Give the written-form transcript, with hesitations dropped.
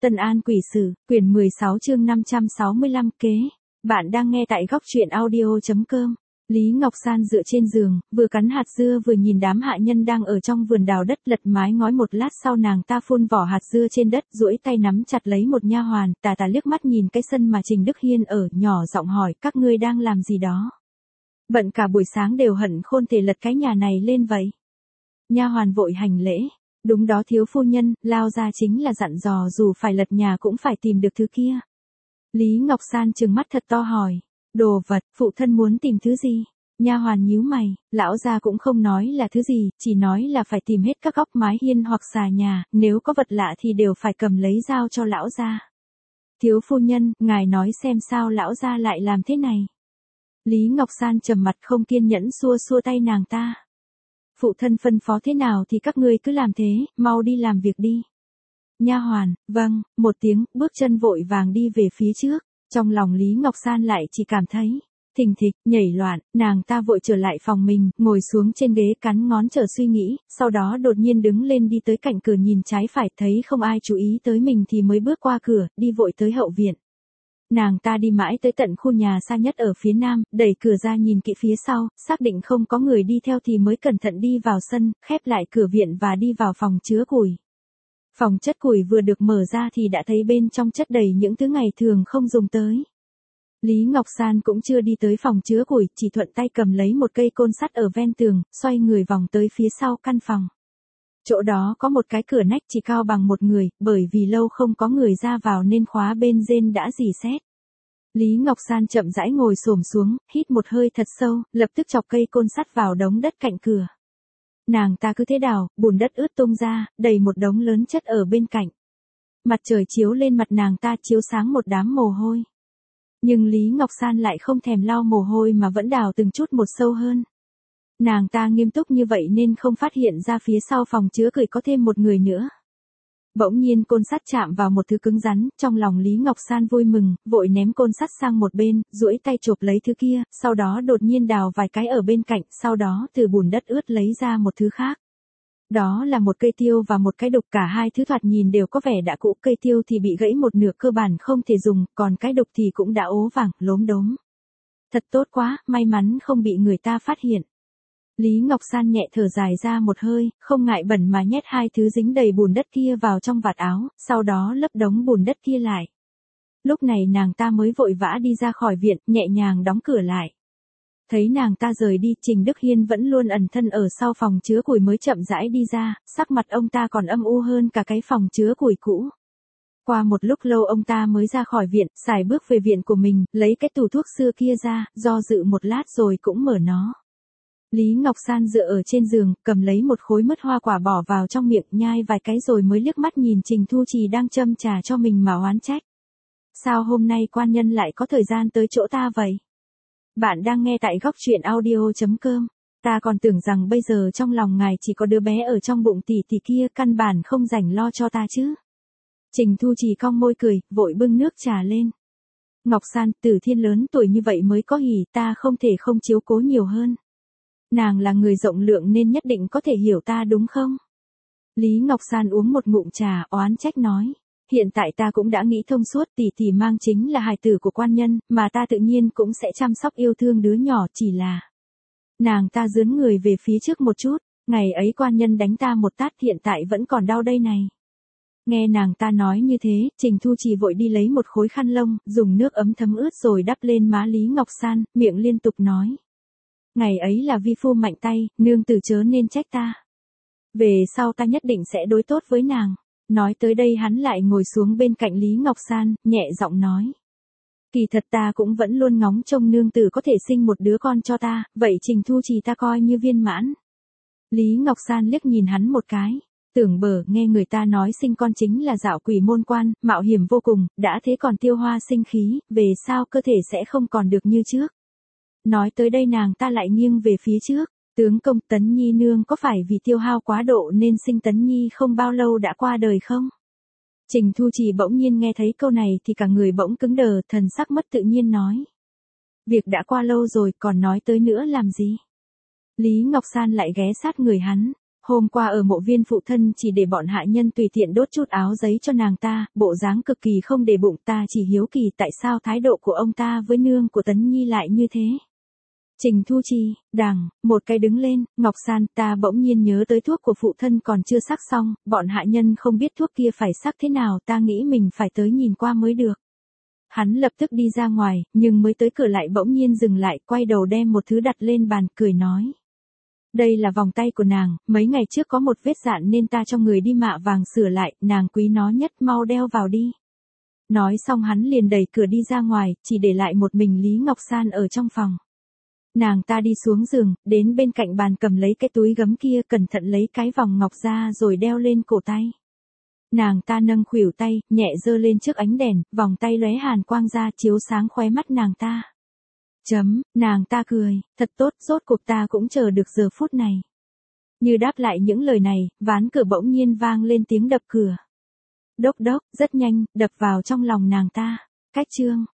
Tân An Quỷ Sử, quyển 16 chương 565 kế. Bạn đang nghe tại góc truyện audio.com. Lý Ngọc San dựa trên giường, vừa cắn hạt dưa vừa nhìn đám hạ nhân đang ở trong vườn đào đất lật mái ngói. Một lát sau nàng ta phun vỏ hạt dưa trên đất, duỗi tay nắm chặt lấy một nha hoàn, tà tà liếc mắt nhìn cái sân mà Trình Đức Hiên ở, nhỏ giọng hỏi, các ngươi đang làm gì đó? Bận cả buổi sáng đều hận khôn thể lật cái nhà này lên vậy. Nha hoàn vội hành lễ. Đúng đó thiếu phu nhân, lao ra chính là dặn dò dù phải lật nhà cũng phải tìm được thứ kia. Lý Ngọc San trừng mắt thật to hỏi, đồ vật, phụ thân muốn tìm thứ gì? Nha hoàn nhíu mày, lão gia cũng không nói là thứ gì, chỉ nói là phải tìm hết các góc mái hiên hoặc xà nhà, nếu có vật lạ thì đều phải cầm lấy giao cho lão gia. Thiếu phu nhân, ngài nói xem sao lão gia lại làm thế này? Lý Ngọc San trầm mặt không kiên nhẫn xua xua tay nàng ta. Phụ thân phân phó thế nào thì các ngươi cứ làm thế, mau đi làm việc đi. Nha hoàn, vâng, một tiếng, bước chân vội vàng đi về phía trước. Trong lòng Lý Ngọc San lại chỉ cảm thấy thình thịch, nhảy loạn, nàng ta vội trở lại phòng mình, ngồi xuống trên ghế cắn ngón chờ suy nghĩ, sau đó đột nhiên đứng lên đi tới cạnh cửa nhìn trái phải, thấy không ai chú ý tới mình thì mới bước qua cửa, đi vội tới hậu viện. Nàng ta đi mãi tới tận khu nhà xa nhất ở phía nam, đẩy cửa ra nhìn kỹ phía sau, xác định không có người đi theo thì mới cẩn thận đi vào sân, khép lại cửa viện và đi vào phòng chứa củi. Phòng chất củi vừa được mở ra thì đã thấy bên trong chất đầy những thứ ngày thường không dùng tới. Lý Ngọc San cũng chưa đi tới phòng chứa củi, chỉ thuận tay cầm lấy một cây côn sắt ở ven tường, xoay người vòng tới phía sau căn phòng. Chỗ đó có một cái cửa nách chỉ cao bằng một người, bởi vì lâu không có người ra vào nên khóa bên trên đã rỉ sét. Lý Ngọc San chậm rãi ngồi xổm xuống, hít một hơi thật sâu, lập tức chọc cây côn sắt vào đống đất cạnh cửa. Nàng ta cứ thế đào, bùn đất ướt tung ra, đầy một đống lớn chất ở bên cạnh. Mặt trời chiếu lên mặt nàng ta chiếu sáng một đám mồ hôi. Nhưng Lý Ngọc San lại không thèm lau mồ hôi mà vẫn đào từng chút một sâu hơn. Nàng ta nghiêm túc như vậy nên không phát hiện ra phía sau phòng chứa củi có thêm một người nữa. Bỗng nhiên côn sắt chạm vào một thứ cứng rắn, trong lòng Lý Ngọc San vui mừng, vội ném côn sắt sang một bên, duỗi tay chộp lấy thứ kia, sau đó đột nhiên đào vài cái ở bên cạnh, sau đó từ bùn đất ướt lấy ra một thứ khác. Đó là một cây tiêu và một cái đục, cả hai thứ thoạt nhìn đều có vẻ đã cũ, cây tiêu thì bị gãy một nửa cơ bản không thể dùng, còn cái đục thì cũng đã ố vàng, lốm đốm. Thật tốt quá, may mắn không bị người ta phát hiện. Lý Ngọc San nhẹ thở dài ra một hơi, không ngại bẩn mà nhét hai thứ dính đầy bùn đất kia vào trong vạt áo, sau đó lấp đống bùn đất kia lại. Lúc này nàng ta mới vội vã đi ra khỏi viện, nhẹ nhàng đóng cửa lại. Thấy nàng ta rời đi, Trình Đức Hiên vẫn luôn ẩn thân ở sau phòng chứa củi mới chậm rãi đi ra, sắc mặt ông ta còn âm u hơn cả cái phòng chứa củi cũ. Qua một lúc lâu ông ta mới ra khỏi viện, xài bước về viện của mình, lấy cái tủ thuốc xưa kia ra, do dự một lát rồi cũng mở nó. Lý Ngọc San dựa ở trên giường, cầm lấy một khối mứt hoa quả bỏ vào trong miệng, nhai vài cái rồi mới liếc mắt nhìn Trình Thu Trì đang châm trà cho mình mà oán trách. Sao hôm nay quan nhân lại có thời gian tới chỗ ta vậy? Bạn đang nghe tại góc truyện audio.com. Ta còn tưởng rằng bây giờ trong lòng ngài chỉ có đứa bé ở trong bụng tỷ tỷ kia, căn bản không rảnh lo cho ta chứ. Trình Thu Trì cong môi cười, vội bưng nước trà lên. Ngọc San, Tử Thiên lớn tuổi như vậy mới có hỉ, ta không thể không chiếu cố nhiều hơn. Nàng là người rộng lượng nên nhất định có thể hiểu ta đúng không? Lý Ngọc San uống một ngụm trà, oán trách nói. Hiện tại ta cũng đã nghĩ thông suốt, tỷ tỷ mang chính là hài tử của quan nhân, mà ta tự nhiên cũng sẽ chăm sóc yêu thương đứa nhỏ, chỉ là... Nàng ta dướn người về phía trước một chút, ngày ấy quan nhân đánh ta một tát, hiện tại vẫn còn đau đây này. Nghe nàng ta nói như thế, Trình Thu Trì vội đi lấy một khối khăn lông, dùng nước ấm thấm ướt rồi đắp lên má Lý Ngọc San, miệng liên tục nói. Ngày ấy là vi phu mạnh tay, nương tử chớ nên trách ta. Về sau ta nhất định sẽ đối tốt với nàng. Nói tới đây hắn lại ngồi xuống bên cạnh Lý Ngọc San, nhẹ giọng nói. Kỳ thật ta cũng vẫn luôn ngóng trông nương tử có thể sinh một đứa con cho ta, vậy Trình Thu Trì ta coi như viên mãn. Lý Ngọc San liếc nhìn hắn một cái. Tưởng bờ, nghe người ta nói sinh con chính là dạo quỷ môn quan, mạo hiểm vô cùng, đã thế còn tiêu hoa sinh khí, về sau cơ thể sẽ không còn được như trước. Nói tới đây nàng ta lại nghiêng về phía trước. Tướng công, Tấn Nhi nương có phải vì tiêu hao quá độ nên sinh Tấn Nhi không bao lâu đã qua đời không? Trình Thu Trì bỗng nhiên nghe thấy câu này thì cả người bỗng cứng đờ, thần sắc mất tự nhiên nói. Việc đã qua lâu rồi, còn nói tới nữa làm gì? Lý Ngọc San lại ghé sát người hắn. Hôm qua ở mộ viên phụ thân chỉ để bọn hạ nhân tùy tiện đốt chút áo giấy cho nàng ta, bộ dáng cực kỳ không để bụng, ta chỉ hiếu kỳ tại sao thái độ của ông ta với nương của Tấn Nhi lại như thế. Trình Thu Chi, đằng, một cái đứng lên, Ngọc San, ta bỗng nhiên nhớ tới thuốc của phụ thân còn chưa sắc xong, bọn hạ nhân không biết thuốc kia phải sắc thế nào, ta nghĩ mình phải tới nhìn qua mới được. Hắn lập tức đi ra ngoài, nhưng mới tới cửa lại bỗng nhiên dừng lại, quay đầu đem một thứ đặt lên bàn, cười nói. Đây là vòng tay của nàng, mấy ngày trước có một vết dạn nên ta cho người đi mạ vàng sửa lại, nàng quý nó nhất, mau đeo vào đi. Nói xong hắn liền đẩy cửa đi ra ngoài, chỉ để lại một mình Lý Ngọc San ở trong phòng. Nàng ta đi xuống giường, đến bên cạnh bàn cầm lấy cái túi gấm kia, cẩn thận lấy cái vòng ngọc ra rồi đeo lên cổ tay. Nàng ta nâng khuỷu tay, nhẹ giơ lên trước ánh đèn, vòng tay lóe hàn quang ra chiếu sáng khóe mắt nàng ta. Nàng ta cười, thật tốt, rốt cuộc ta cũng chờ được giờ phút này. Như đáp lại những lời này, ván cửa bỗng nhiên vang lên tiếng đập cửa. Đốc đốc, rất nhanh, đập vào trong lòng nàng ta. Cách chương